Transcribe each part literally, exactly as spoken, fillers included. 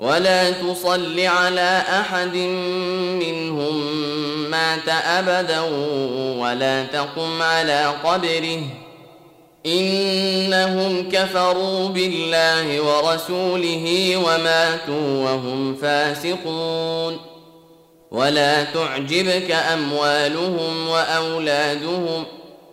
ولا تصل على أحد منهم مات أبدا ولا تقم على قبره إنهم كفروا بالله ورسوله وماتوا وهم فاسقون. ولا تعجبك أموالهم وأولادهم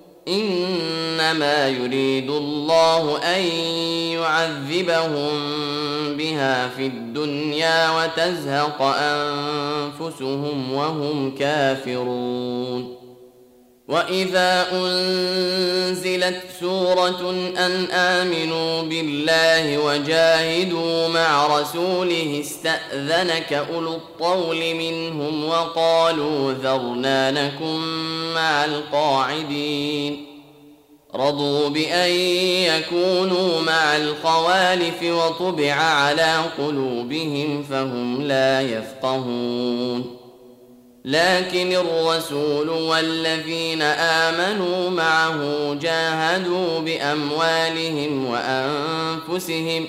إنما يريد الله أن يعذبهم بها في الدنيا وتزهق أنفسهم وهم كافرون. وإذا أنزلت سورة أن آمنوا بالله وجاهدوا مع رسوله استأذنك أولو الطول منهم وقالوا ذرنا نكن مع القاعدين. رضوا بأن يكونوا مع الخوالف وطبع على قلوبهم فهم لا يفقهون. لكن الرسول والذين آمنوا معه جاهدوا بأموالهم وأنفسهم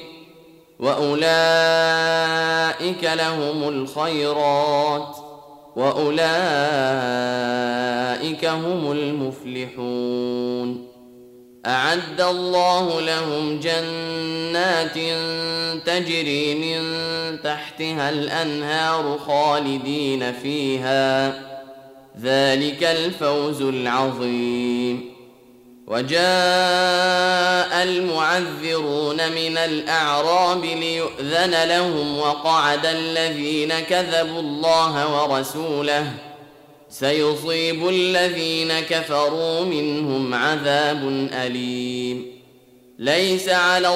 وأولئك لهم الخيرات وأولئك هم المفلحون. أعد الله لهم جنات تجري من تحتها الأنهار خالدين فيها ذلك الفوز العظيم. وجاء المعذرون من الأعراب ليؤذن لهم وقعد الذين كذبوا الله ورسوله سيصيب الذين كفروا منهم عذاب أليم. ليس على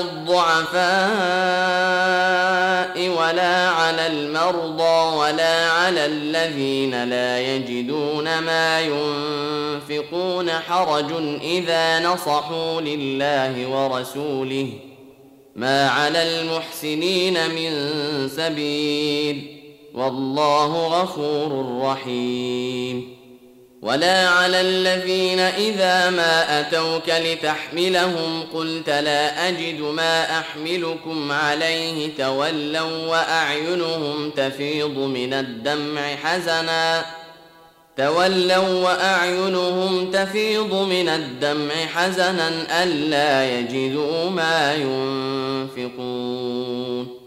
الضعفاء ولا على المرضى ولا على الذين لا يجدون ما ينفقون حرج إذا نصحوا لله ورسوله ما على المحسنين من سبيل والله غفور رحيم. ولا على الذين إذا ما أتوك لتحملهم قلت لا أجد ما أحملكم عليه تولوا وأعينهم تفيض من الدمع حزنا تولوا وأعينهم تفيض من الدمع حزنا ألا يجدوا ما ينفقون.